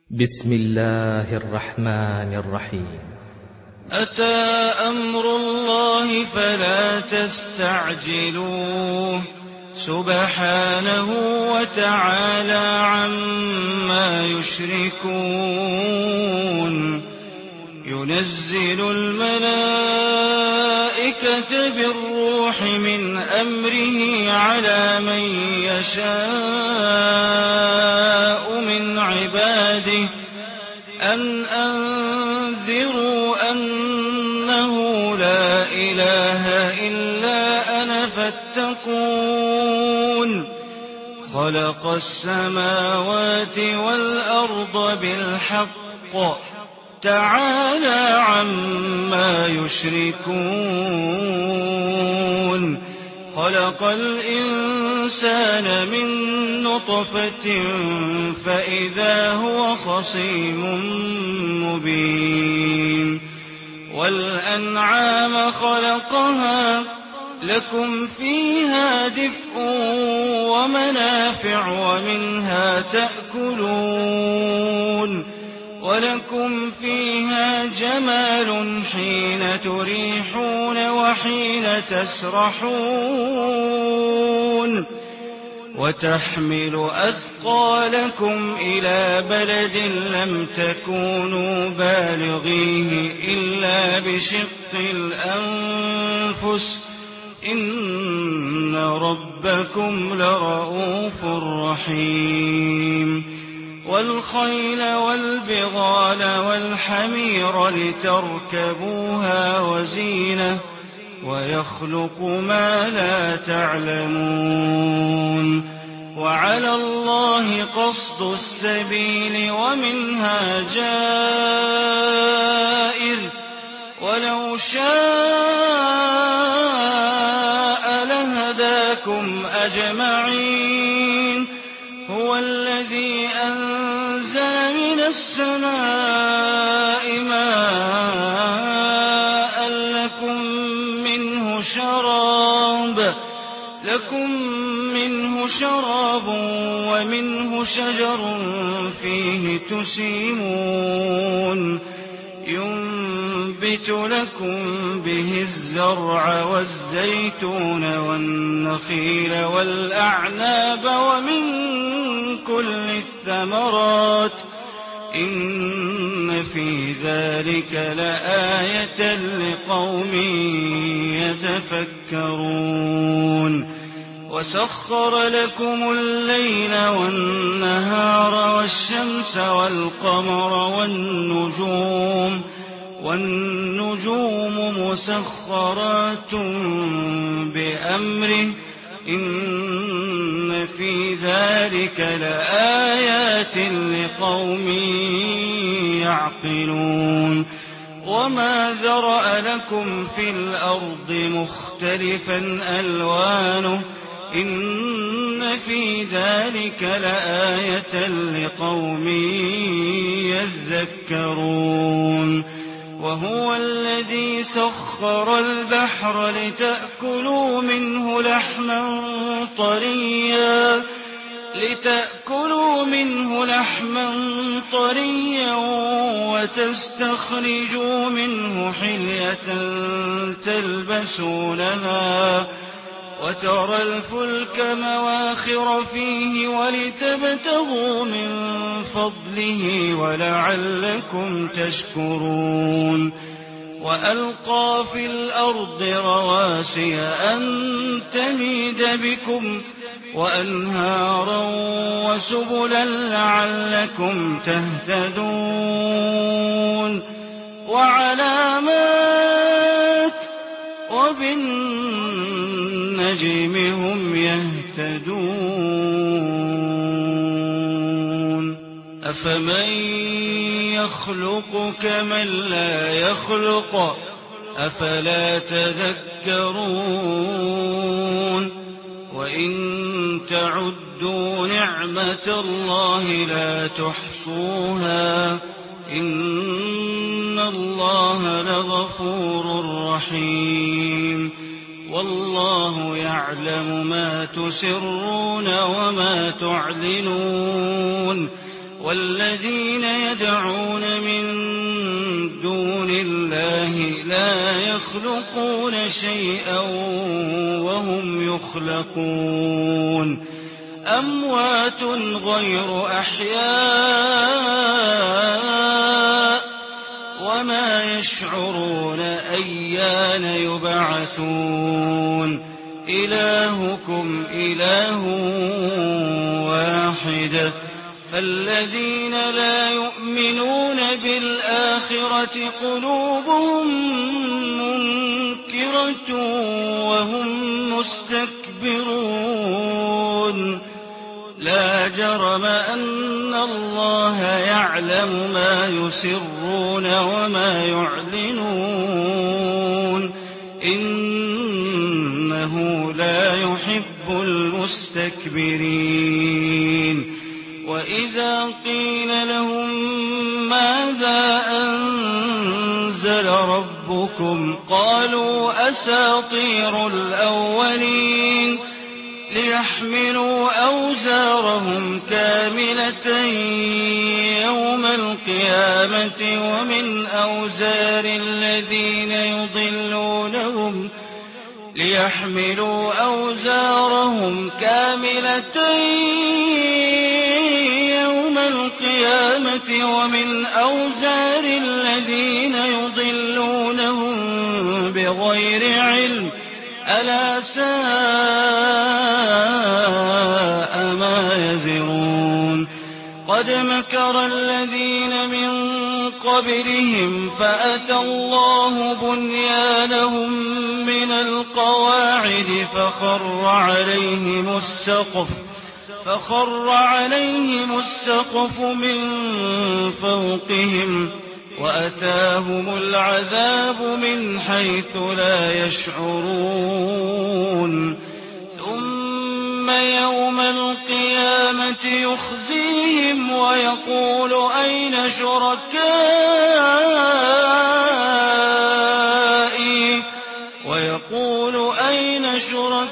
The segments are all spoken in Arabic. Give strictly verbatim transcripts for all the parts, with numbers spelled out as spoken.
بسم الله الرحمن الرحيم. أتى أمر الله فلا تستعجلوه سبحانه وتعالى عما يشركون. ينزل الملائكة بالروح من أمره على من يشاء من عباده أن أنذروا أنه لا إله إلا أنا فاتقون. خلق السماوات والأرض بالحق تعالى عما يشركون. خلق الإنسان من نطفة فإذا هو خصيم مبين. والأنعام خلقها لكم فيها دفء ومنافع ومنها تأكلون. ولكم فيها جمال حين تريحون وحين تسرحون. وتحمل أثقالكم إلى بلد لم تكونوا بالغيه إلا بشق الأنفس إن ربكم لرؤوف رحيم. والخيل والبغال والحمير لتركبوها وزينة ويخلق ما لا تعلمون. وعلى الله قصد السبيل ومنها جائر ولو شاء لهداكم أجمعين. هو الذي أنزل من السماء ماء لكم منه شراب لكم منه شراب ومنه شجر فيه تسيمون. ينبت لكم به الزرع والزيتون والنخيل والأعناب ومن كل الثمرات إن في ذلك لآية لقوم يتفكرون. وسخر لكم الليل والنهار والشمس والقمر والنجوم والنجوم مسخرات بأمره إن في ذلك لآيات لقوم يعقلون. وما ذرأ لكم في الأرض مختلفا ألوانه إن في ذلك لآية لقوم يذكرون. وهو الذي سخر البحر لتأكلوا منه لحما طريا لتأكلوا منه لحما طريا وتستخرجوا منه حلية تلبسونها وترى الفلك مواخر فيه ولتبتغوا من فضله ولعلكم تشكرون. وألقى في الأرض رواسي أن تميد بكم وأنهارا وسبلا لعلكم تهتدون. وعلامات وبالنجم هم يهتدون. أفمن يخلق كمن لا يخلق أفلا تذكرون. وإن تعدوا نعمة الله لا تحصوها إن الله لغفور رحيم. والله يعلم ما تسرون وما تعلنون والذين يدعون من دون الله لا يخلقون شيئا وهم يخلقون أموات غير أحياء وما يشعرون أيان يبعثون إلهكم إله واحد فالذين لا يؤمنون بالآخرة قلوبهم منكرة وهم مستكبرون لا جرم أن الله يعلم ما يسرون وما يعلنون إنه لا يحب المستكبرين وإذا قيل لهم ماذا أنزل ربكم قالوا أساطير الأولين ليحملوا أوزارهم كاملة يوم القيامة ومن أوزار الذين يضلونهم ليحملوا أوزارهم كاملة يوم القيامة ومن أوزار الذين يضلونهم بغير علم ألا ساء ما يزرون قد مكر الذين من قبلهم فأتى الله بنيانهم من القواعد فخر عليهم السقف فخر عليهم السقف من فوقهم وأتاهم العذاب من حيث لا يشعرون ثم يوم القيامة يخزيهم ويقول أين شركائي ويقول أين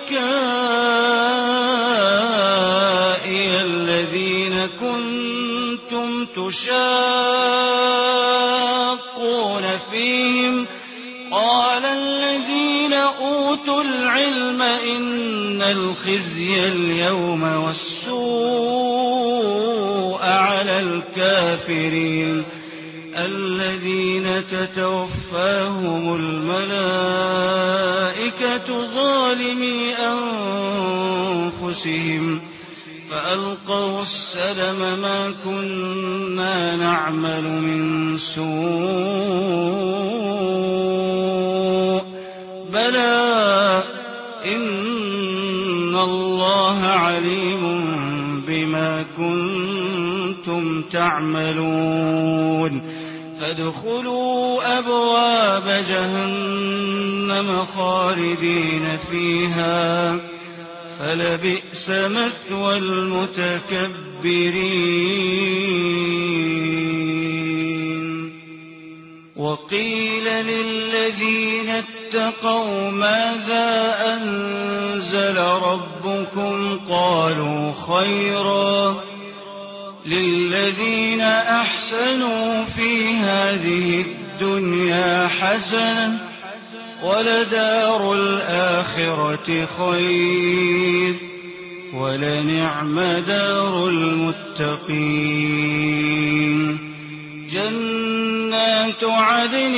شركائي الذين كنتم تشاقون فيهم قال الذين أوتوا العلم إن الخزي اليوم والسوء على الكافرين الذين تتوفاهم الملائكة ظالمي أنفسهم فألقوا السلم ما كنا نعمل من سوء بلى إن الله عليم بما كنتم تعملون فادخلوا أبواب جهنم خالدين فيها فلبئس مثوى المتكبرين وقيل للذين اتقوا ماذا أنزل ربكم قالوا خيرا للذين أحسنوا في هذه الدنيا حسنة ولدار الآخرة خير ولنعم دار المتقين جنات عدن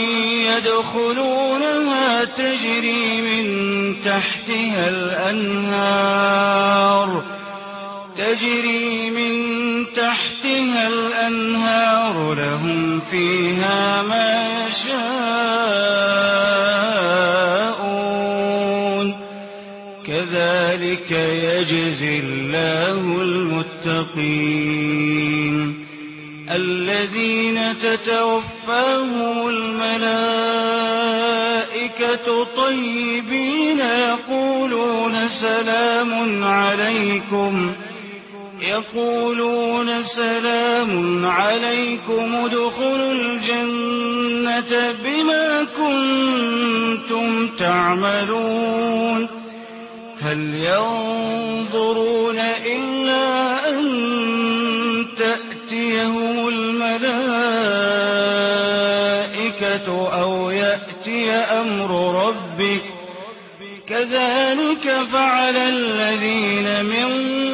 يدخلونها تجري من تحتها الأنهار تجري من تحتها الأنهار لهم فيها ما يشاءون كذلك يجزي الله المتقين الذين تتوفاهم الملائكة طيبين يقولون سلام عليكم يقولون سلام عليكم ادخلوا الجنة بما كنتم تعملون هل ينظرون إلا أن تأتي الملائكة أو يأتي أمر ربك كذلك فعل الذين من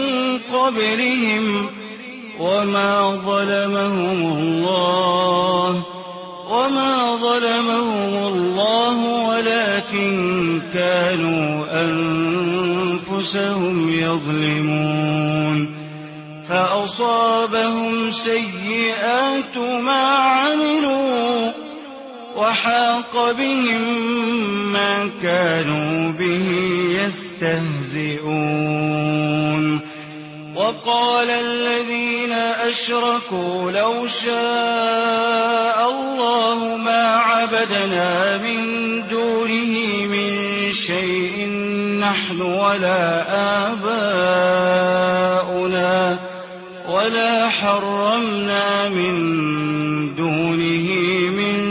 قبلهم وما ظلمهم الله وما ظلمهم الله ولكن كانوا أنفسهم يظلمون فأصابهم سيئات ما عملوا وحاق بهم ما كانوا به يستهزئون وقال الذين أشركوا لو شاء الله ما عبدنا من دونه من شيء نحن ولا آباؤنا ولا حرمنا من دونه من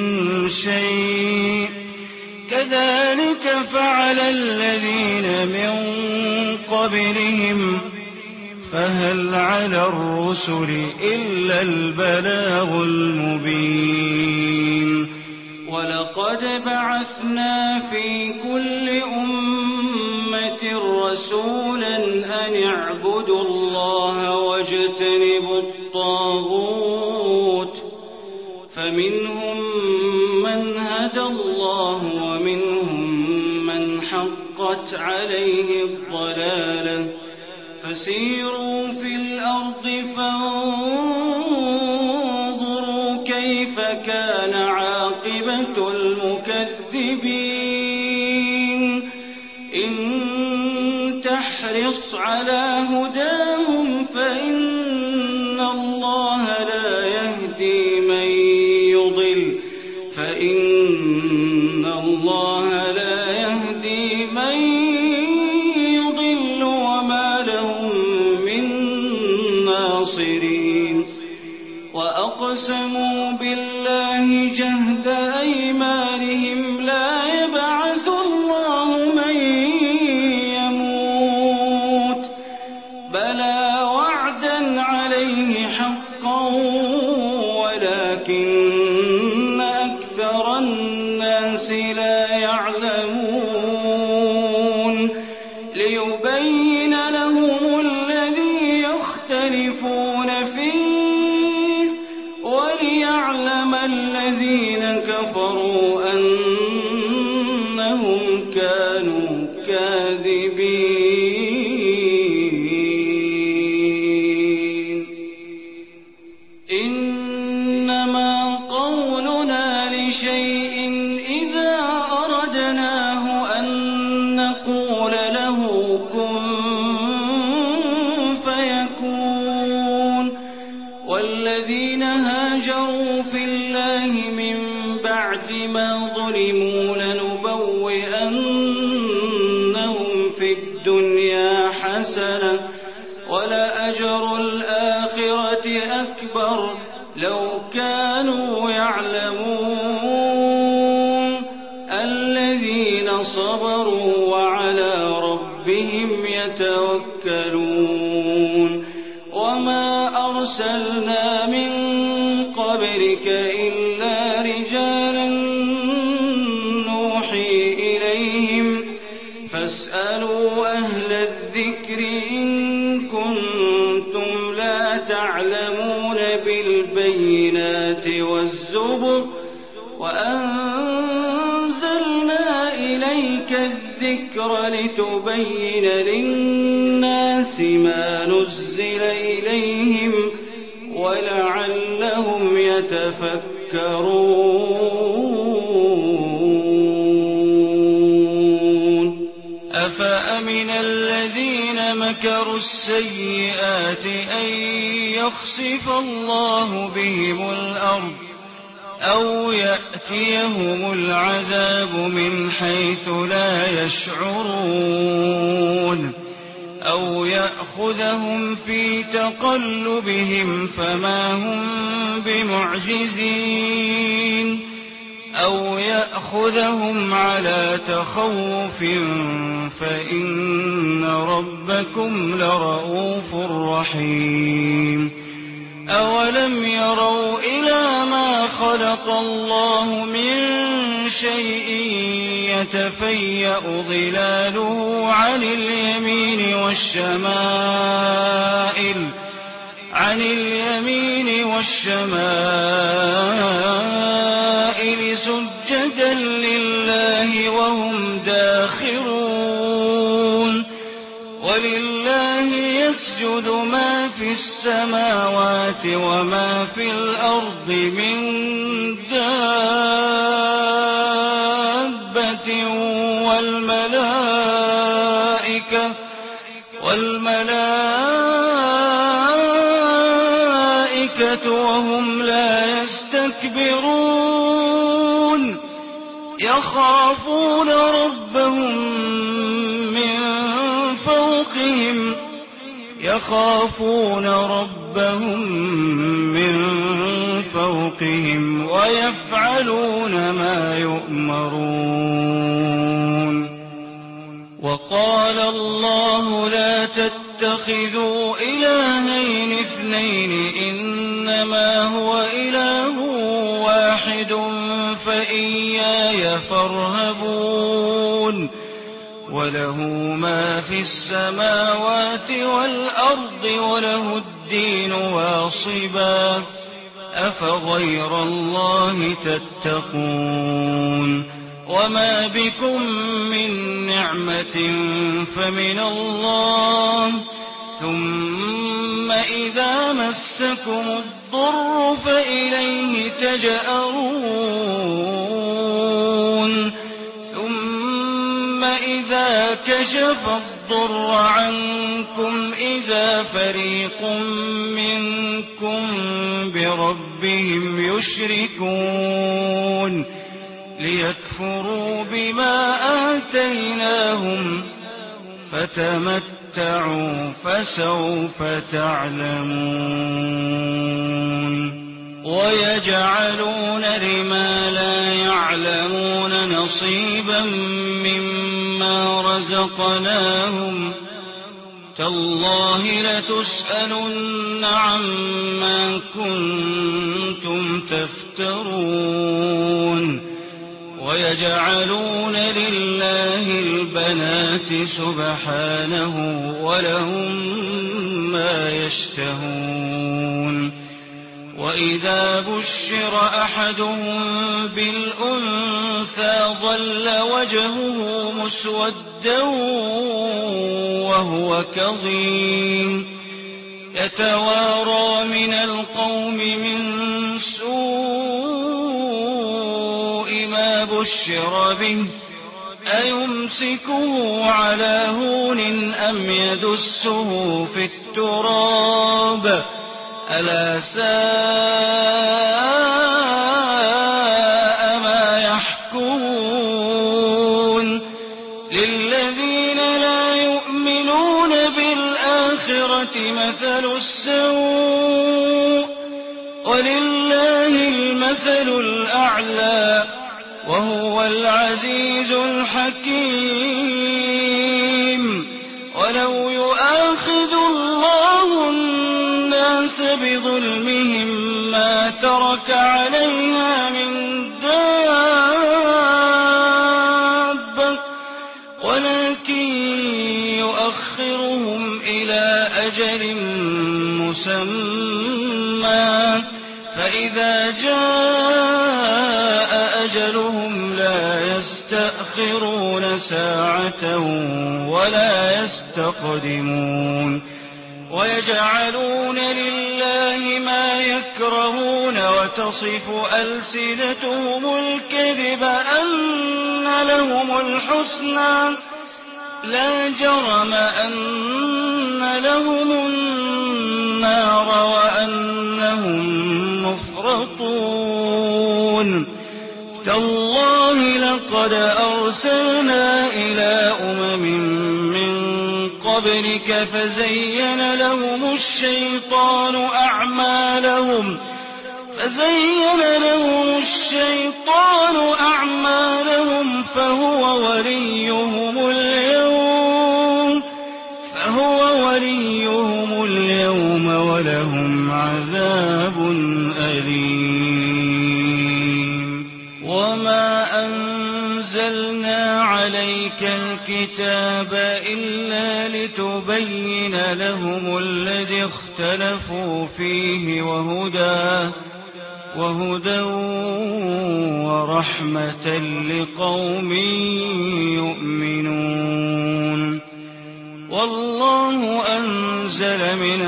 شيء كذلك فعل الذين من قبلهم فهل على الرسل إلا البلاغ المبين ولقد بعثنا في كل أمة رسولا أن اعبدوا الله واجتنبوا الطاغوت فمنهم من هدى الله ومنهم من حقت عليه الضلالة فسيروا في الأرض فانظروا كيف كان عاقبة المكذبين إن تحرص على هداهم فإن الله لا يهدي من يضل فإن الله لا يهدي من يضل وما لهم من ناصرين وأقسموا بالله جهد أيمانهم لا يبعث الله من يموت بلى وعدا عليه حقا ولكن أكثر الناس لا يعلمون ليبين لهم الذي يختلفون فيه وليعلم الذين كفروا أنهم كانوا كاذبين إنما قولنا لشيء إذا أردناه أن نقول له كن فيكون والذين هاجروا في الله من بعد ما ظلموا لنبوئنهم في الدنيا حسنة ولأجر الآخرة أكبر لو كانوا يعلمون الذين صبروا وعلى ربهم يتوكلون وما أرسلنا من قبلك إلا رجالا نوحي إليهم فاسألوا أهل الذكر إن كنتم لا تعلمون بالبينات والزبر وأنزلنا إليك الذكر لتبين للناس ما نزل إليهم ولعلهم يتفكرون أفأمن الذين مكروا السيئات أن يخسف الله بهم الأرض أو يأتيهم العذاب من حيث لا يشعرون أو يأخذهم في تقلبهم فما هم بمعجزين أو يأخذهم على تخوف فإن ربكم لرؤوف رحيم أولم يروا إلى ما خلق الله من شيء يتفيأ ظلاله عن اليمين والشمائل عن اليمين والشمائل سجدا لله وهم داخرون ولله يسجد ما في السماوات وما في الأرض من دابة والملائكة والملائكة وهم لا يستكبرون يخافون ربهم من فوقهم يخافون ربهم من فوقهم ويفعلون ما يؤمرون. وقال الله لا تتخذوا إلهين اثنين إنما هو إله واحد فإياي فارهبون وله ما في السماوات والأرض وله الدين واصبا أفغير الله تتقون وما بكم من نعمة فمن الله ثم إذا مسكم الضر فإليه تجأرون ثم إذا كشف الضر عنكم إذا فريق منكم بربهم يشركون ليكفروا بما آتيناهم فتمتعوا فسوف تعلمون. ويجعلون لما لا يعلمون نصيبا مما رزقناهم تالله لتسألن عما كنتم تفترون. ويجعلون لله البنات سبحانه ولهم ما يشتهون. وإذا بشر أحدهم بالأنثى ظل وجهه مسودا وهو كظيم يتوارى من القوم من سوء ما بشر به أيمسكه على هون أم يدسه في التراب ألا ساء ما يحكمون. للذين لا يؤمنون بالآخرة مثل السوء ولله المثل الأعلى وهو العزيز الحكيم. ولو يؤاخذ الله الناس بظلمهم ما ترك عليها من دابة ولكن يؤخرهم إلى أجل مسمى فإذا جاء أجلهم لا يستأخرون ساعة ولا يستقدمون. ويجعلون لله ما يكرهون وتصف ألسنتهم الكذب أن لهم الحسنى لا جرم أن لهم النار وأنهم مفرطون. تالله لقد أرسلنا إلى أمم من قبلك فزين لهم الشيطان أعمالهم فزين لهم الشيطان أعمالهم فهو وليهم اليوم فهو وليهم اليوم ولهم عذاب أليم. وما أنزلنا عليك الكتاب إلا لتبين لهم الذي اختلفوا فيه وهدى وهدى ورحمة لقوم يؤمنون. والله أنزل من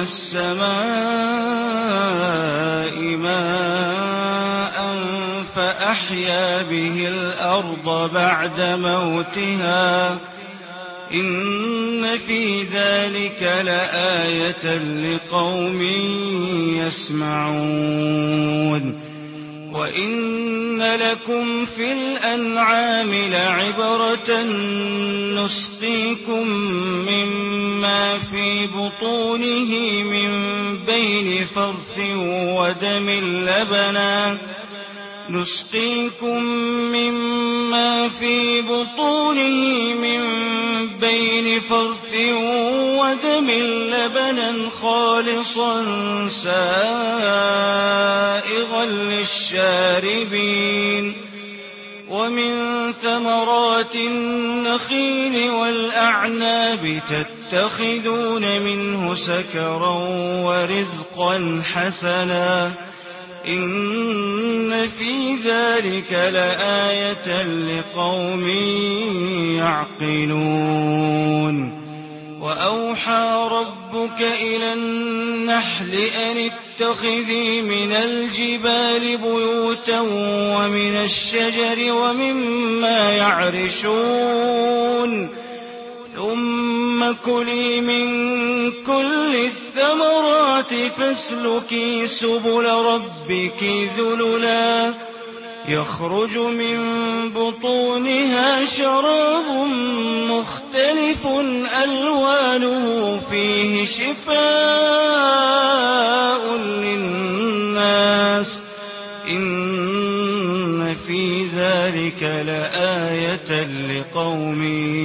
السماء ماء فأحيا به الأرض بعد موتها إن في ذلك لآية لقوم يسمعون. وإن لكم في الأنعام لعبرة نسقيكم مما في بطونه من بين فرث ودم لبنا نسقيكم مما في بطونه من بين فرث ودم لبنا خالصا سائغا للشاربين. ومن ثمرات النخيل والأعناب تتخذون منه سكرا ورزقا حسنا إن في ذلك لآية لقوم يعقلون. وأوحى ربك إلى النحل أن اتخذي من الجبال بيوتا ومن الشجر ومما يعرشون ثم كلي من كل الثمرات فاسلكي سبل ربك ذللا يخرج من بطونها شراب مختلف ألوانه فيه شفاء للناس إن في ذلك لآية لقوم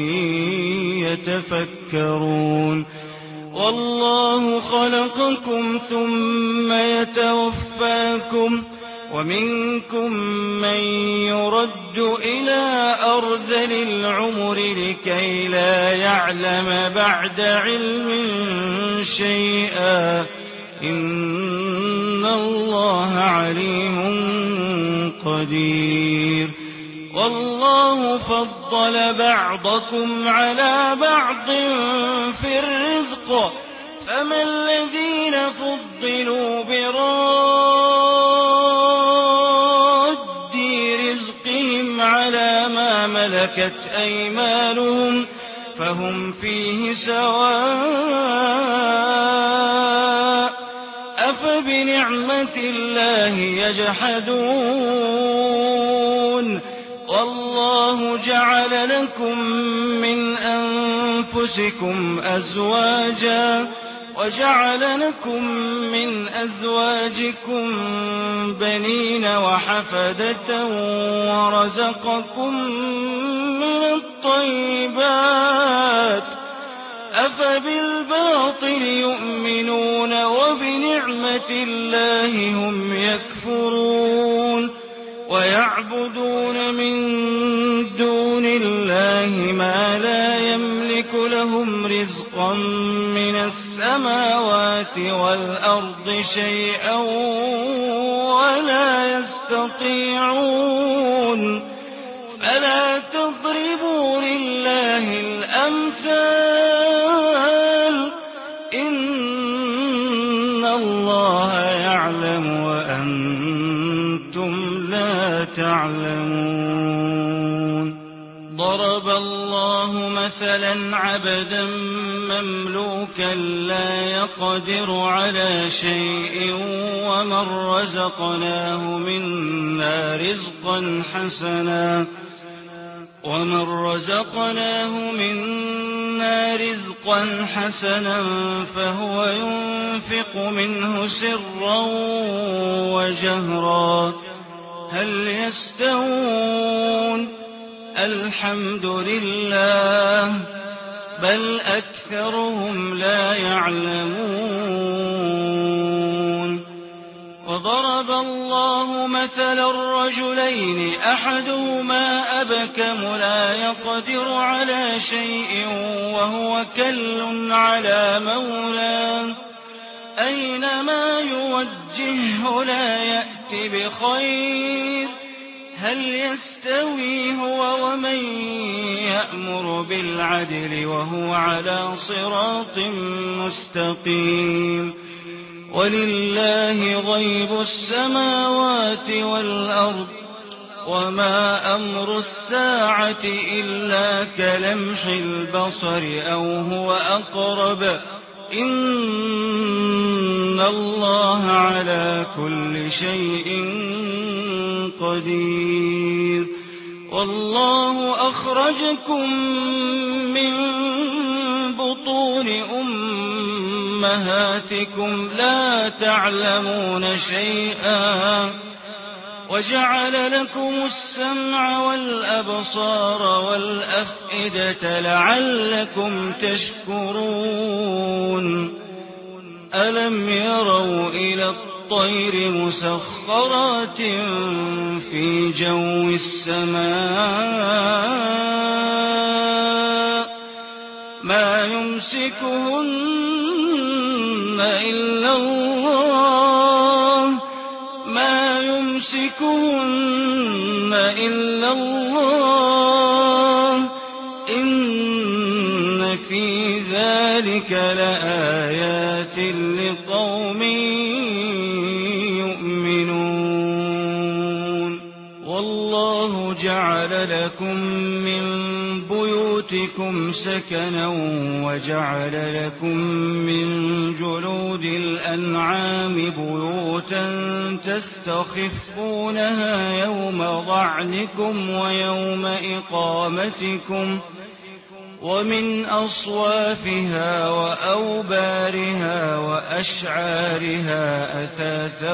يتفكرون. والله خلقكم ثم يتوفاكم ومنكم من يرد إلى أرذل العمر لكي لا يعلم بعد علم شيئا إن الله عليم قدير. والله فضل بعضكم على بعض في الرزق فما الذين فضلوا براد رزقهم على ما ملكت أيمانهم فهم فيه سواء أفبنعمة الله يجحدون. والله جعل لكم من أنفسكم أزواجا وجعل لكم من أزواجكم بنين وحفدة ورزقكم من الطيبات أفبالباطل يؤمنون وبنعمة الله هم يكفرون. ويعبدون من دون الله ما لا يملك لهم رزقا من السماوات والأرض شيئا ولا يستطيعون. فلا تضربوا لله الأمثال إن الله يعلم وأنتم لا تعلمون. ضرب الله مثلا عبدا مملوكا لا يقدر على شيء ومن رزقناه منا رزقا حسنا ومن رزقناه منا رزقا حسنا فهو ينفق منه سرا وجهرا هل يستوون؟ الحمد لله بل أكثرهم لا يعلمون. وضرب الله مثلا الرجلين أحدهما أبكم لا يقدر على شيء وهو كل على مولاه أينما يوجهه لا يأتي بخير هل يستوي هو ومن يأمر بالعدل وهو على صراط مستقيم. ولله غيب السماوات والأرض وما أمر الساعة إلا كلمح البصر أو هو أقرب إن الله على كل شيء قدير. والله أخرجكم من بطون أمهاتكم لا تعلمون شيئا وجعل لكم السمع والأبصار والأفئدة لعلكم تشكرون. ألم يروا إلى الطير مسخرات في جو السماء ما يمسكهن إلا الله ما يمسكهن إلا الله إن في ذلك لآيات لقوم يؤمنون. والله جعل لكم من بيوتكم سكنا وجعل لكم من جلود الأنعام بيوتا تستخفونها يوم ضعنكم ويوم إقامتكم ومن أصوافها وأوبارها وأشعارها أثاثا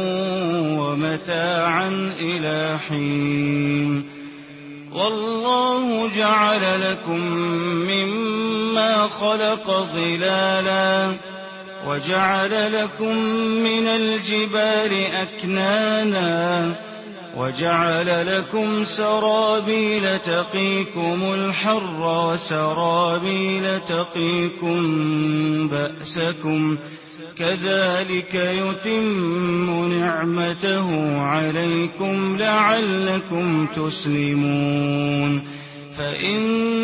ومتاعا إلى حين. والله جعل لكم مما خلق ظلالا وجعل لكم من الجبال أكنانا وجعل لكم سرابيل تقيكم الحر وسرابيل تقيكم بأسكم كذلك يتم نعمته عليكم لعلكم تسلمون. فإن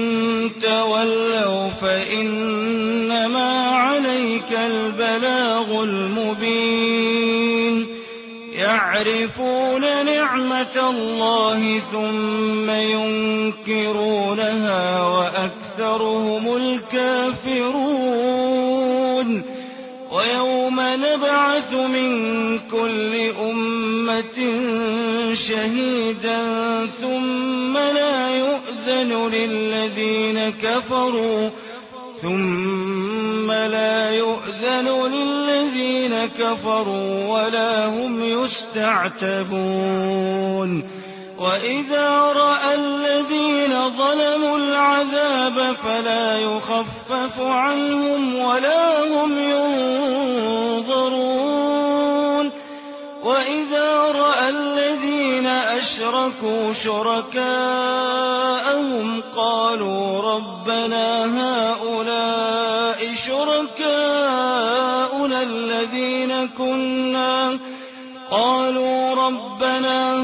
تولوا فإنما عليك البلاغ المبين. يعرفون نعمة الله ثم ينكرونها وأكثرهم الكافرون. ويوم نبعث من كل أمة شهيدا ثم لا يؤذن للذين كفروا ثم لا يؤذن للذين كفروا ولا هم يستعتبون. وإذا رأى الذين ظلموا العذاب فلا يخفف عنهم ولا هم ينظرون. وإذا رأى الذين أشركوا شركاءهم قالوا ربنا هؤلاء شركاؤنا الذين كنا قالوا ربنا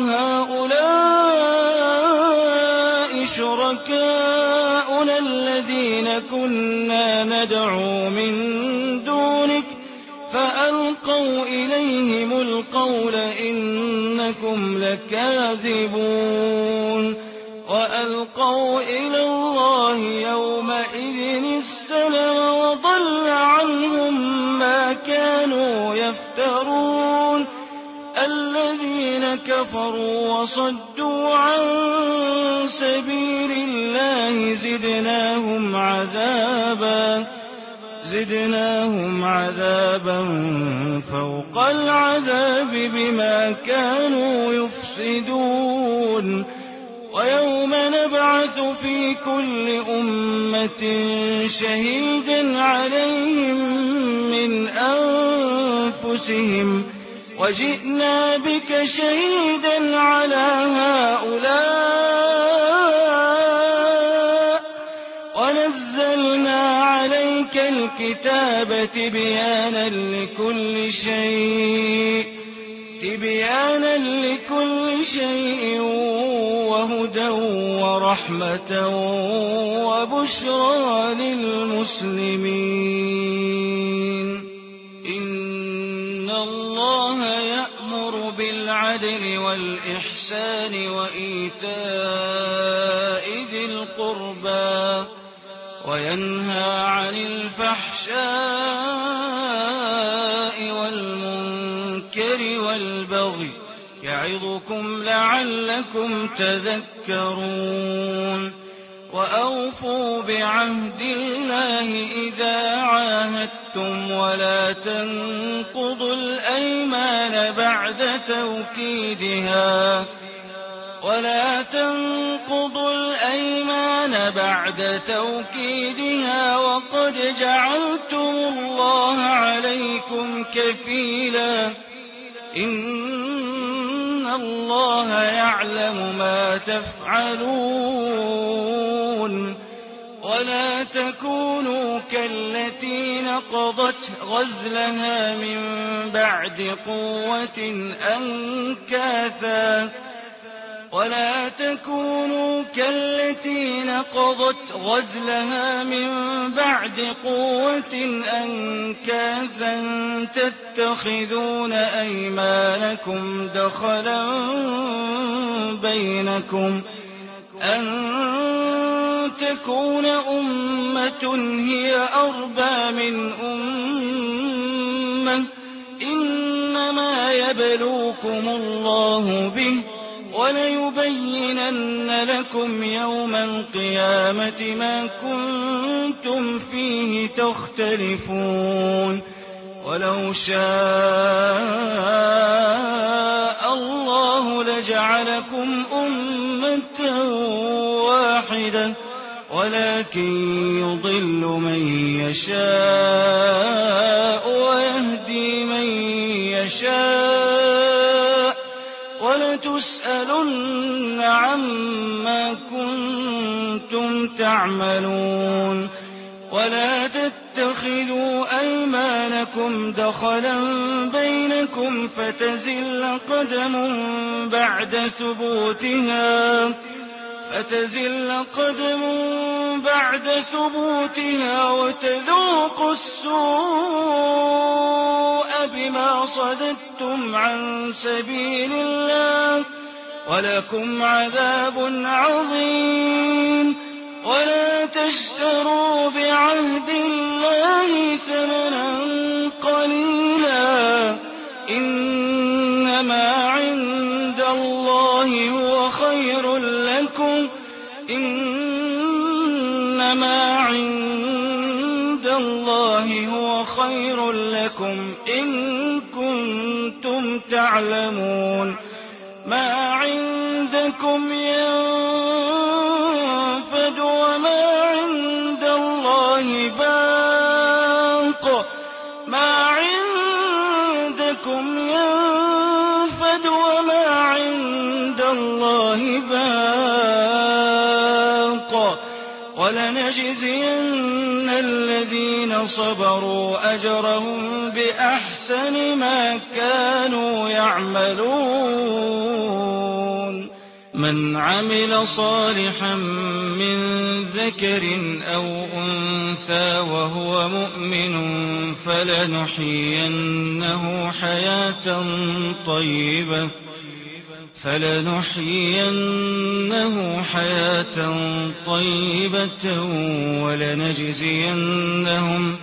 هؤلاء شركاؤنا الذين كنا ندعو من دونك فألقوا إليهم القول إنكم لكاذبون. وألقوا إلى الله يومئذ السلم وضل عنهم ما كانوا يفترون. الذين كفروا وصدوا عن سبيل الله زدناهم عذابا زدناهم عذابا فوق العذاب بما كانوا يفسدون. ويوم نبعث في كل أمة شهيدا عليهم من أنفسهم وجئنا بك شهيدا على هؤلاء ونزلنا عليك الكتاب تبيانا لكل شيء تبيانا لكل شيء وهدى ورحمة وبشرى للمسلمين. إن الله يأمر بالعدل والإحسان وإيتاء ذي القربى وينهى عن الفحشاء والمنكر والبغي يعظكم لعلكم تذكرون. وأوفوا بعهد الله إذا عاهدتم ولا تنقضوا الأيمان بعد توكيدها ولا تنقضوا الأيمان بعد توكيدها وقد جعلتم الله عليكم كفيلا إن الله يعلم ما تفعلون. ولا تكونوا كالتي نقضت غزلها من بعد قوة أنكاثا ولا تكونوا كالتي نقضت غزلها من بعد قوة أنكاثا تتخذون أيمانكم دخلا بينكم أن تكون أمة هي أربى من أمة إنما يبلوكم الله به وليبينن لكم يوم القيامة ما كنتم فيه تختلفون. ولو شاء الله لجعلكم أمة واحدة ولكن يضل من يشاء ويهدي من يشاء ولتسألن عما كنتم تعملون. ولا تتخذوا أيمانكم دخلا بينكم فتزل قدم بعد ثبوتها فتزل قدم بعد ثبوتها وتذوقوا السوء بما صددتم عن سبيل الله ولكم عذاب عظيم. ولا تشتروا بعهد الله ثمنا قليلا إنما عند الله هو خير لكم إنما عند الله هو خير لكم إن كنتم تعلمون. ما عندكم ينفد وما عند الله باق ما عندكم ينفد وما عند الله باق ولنجزين الذين صبروا أجرهم بأحسن ما كانوا يعملون. من عمل صالحا من ذكر أو أنثى وهو مؤمن فلنحيينه حياة طيبة فلنحيينه حياة طيبة ولنجزينهم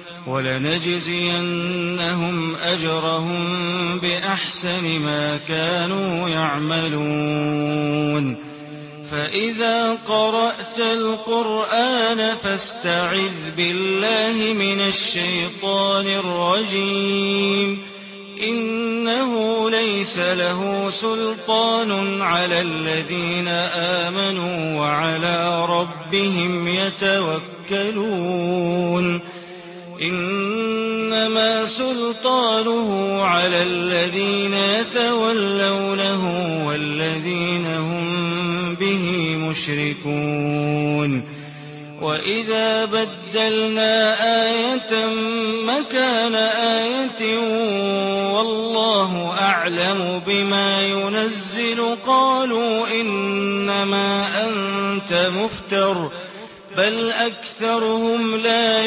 ولنجزينهم أجرهم بأحسن ما كانوا يعملون. فإذا قرأت القرآن فاستعذ بالله من الشيطان الرجيم إنه ليس له سلطان على الذين آمنوا وعلى ربهم يتوكلون إنما سلطانه على الذين يتولونه والذين هم به مشركون وإذا بدلنا آية مكان آية والله أعلم بما ينزل قالوا إنما أنت مفتر بل أكثرهم لا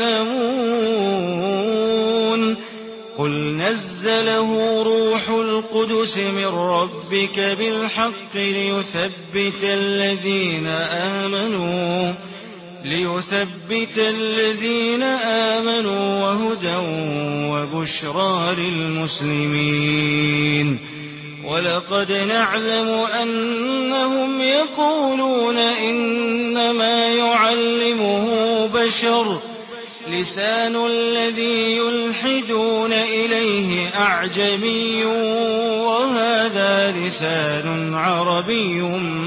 يعلمون قل نزله روح القدس من ربك بالحق ليثبت الذين آمنوا ليثبت الذين آمنوا وهدى وبشرى للمسلمين ولقد نعلم أنهم يقولون إنما يعلمه بشر لسان الذي يلحدون إليه أعجمي وهذا لسان عربي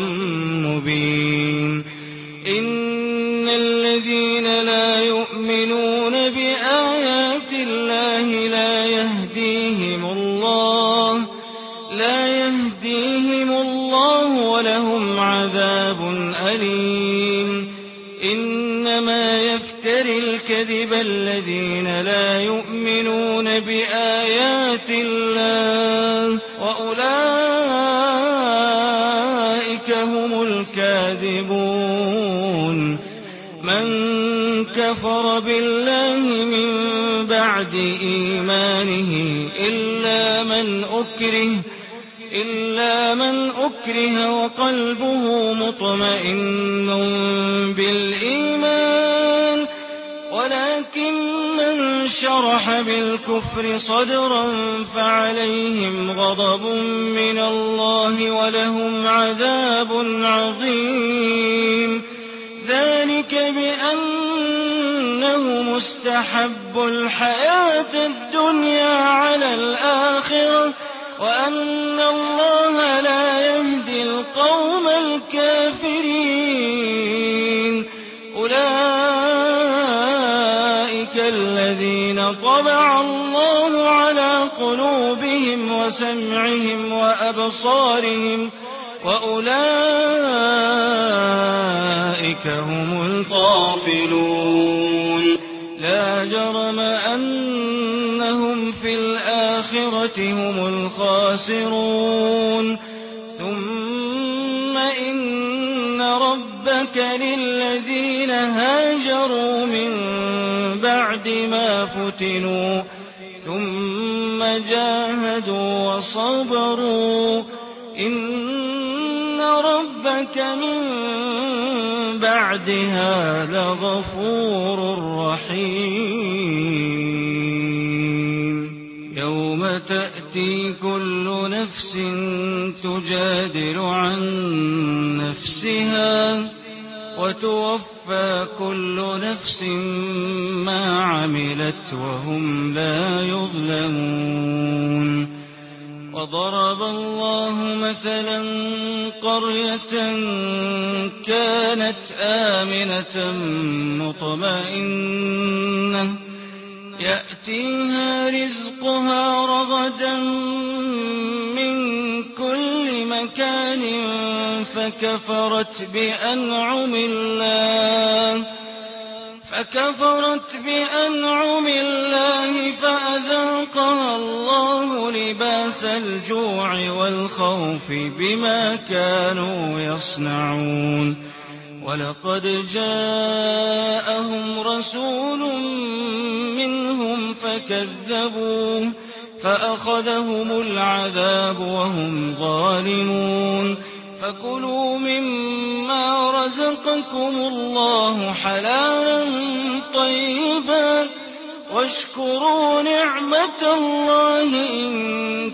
مبين إن الذين لا يؤمنون بآيات الله لا يهديهم الله لا يهديهم الله ولهم عذاب أليم إنما يفتري الكذب الذين لا يؤمنون بآيات الله وأولئك هم الكاذبون من كفر بالله من بعد إيمانه إلا من أكره إلا من أكره وقلبه مطمئن بالإيمان ولكن من شرح بالكفر صدرا فعليهم غضب من الله ولهم عذاب عظيم ذلك بأنه مستحب الحياة الدنيا على الآخرة وأن الله لا يهدي القوم الكافرين أولئك الذين طبع الله على قلوبهم وسمعهم وأبصارهم وأولئك هم الغافلون لا جرم أنهم في الآخرة هم الخاسرون ثم إن ربك للذين هاجروا من بعد ما فتنوا ثم جاهدوا وصبروا إن ربك من بعدها لغفور رحيم يوم تأتي كل نفس تجادل عن نفسها وتوفى كل نفس ما عملت وهم لا يظلمون وضرب الله مثلا قرية كانت آمنة مطمئنة يأتيها رزقها رغدا من كل مكان فكفرت بأنعم الله فكفرت بأنعم الله فأذاقها الله لباس الجوع والخوف بما كانوا يصنعون ولقد جاءهم رسول منهم فكذبوه فأخذهم العذاب وهم ظالمون فكلوا مما رزقكم الله حلالا طيبا واشكروا نعمة الله إن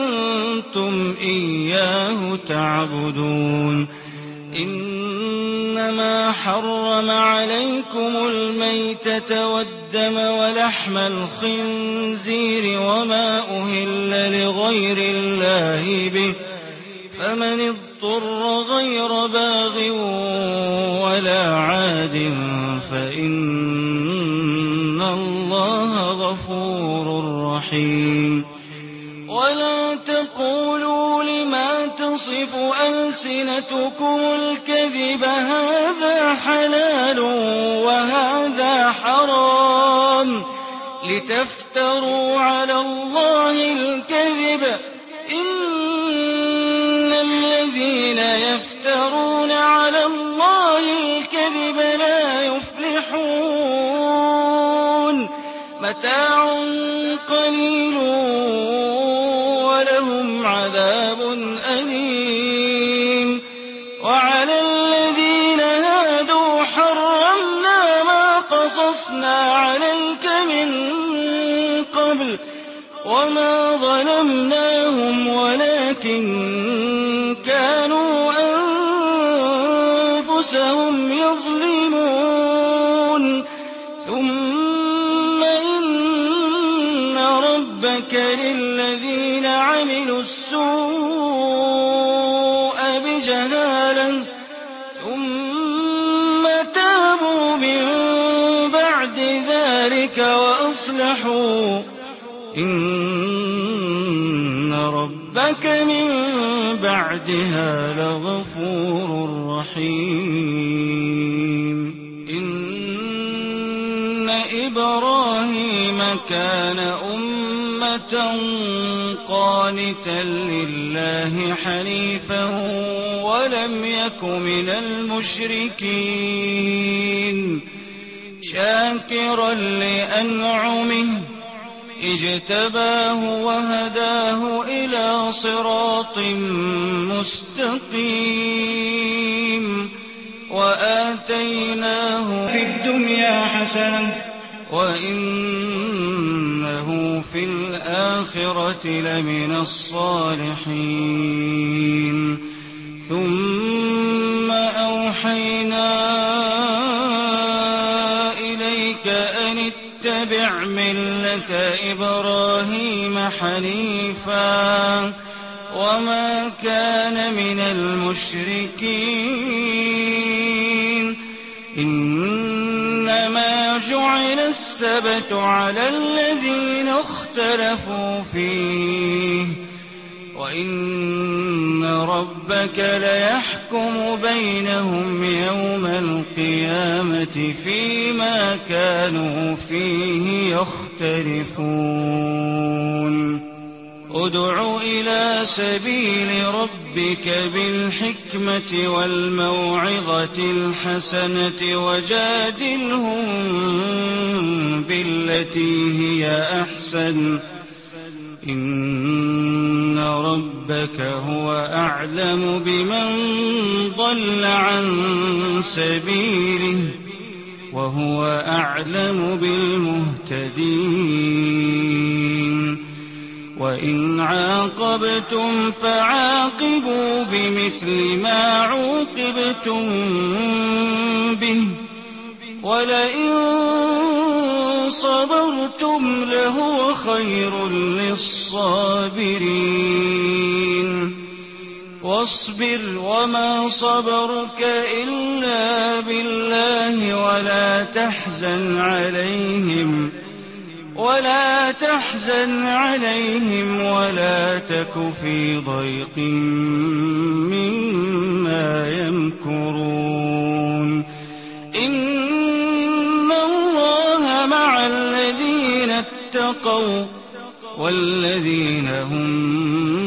كنتم إياه تعبدون إن إنما حرم عليكم الميتة والدم ولحم الخنزير وما أهل لغير الله به فمن اضطر غير باغ ولا عاد فإن الله غفور رحيم ولا تقولوا لما تصف ألسنتكم الكذب هذا حلال وهذا حرام لتفتروا على الله الكذب إن الذين يفترون على الله الكذب لا يفلحون متاع قليل ولهم عذاب أليم وعلى الذين هادوا حرمنا ما قصصنا عليك من قبل وما ظلمناهم ولكن كانوا أنفسهم يظلمون ثم إن ربك للذين عملوا السوء بجهالة ثم تابوا من بعد ذلك وأصلحوا إن ربك من بعدها لغفور رحيم إن إبراهيم كان أمة قانتا لله حنيفا ولم يك من المشركين شاكرا لأنعمه اجتباه وهداه إلى صراط مستقيم وآتيناه في الدنيا حسنة وإنه في الآخرة لمن الصالحين ثم أوحينا إليك أن اتبع ملة إبراهيم حنيفا وما كان من المشركين إنما جعل السبت على الذين اختلفوا فيه وإن ربك ليحكم بينهم يوم القيامة فيما كانوا فيه يختلفون ادع إلى سبيل ربك بالحكمة والموعظة الحسنة وجادلهم بالتي هي أحسن إن ربك هو أعلم بمن ضل عن سبيله وهو أعلم بالمهتدين وإن عاقبتم فعاقبوا بمثل ما عوقبتم به ولئن صبرتم لهو خير للصابرين واصبر وما صبرك إلا بالله ولا تحزن عليهم ولا تحزن عليهم ولا تك في ضيق مما يمكرون إن الله مع الذين اتقوا والذين هم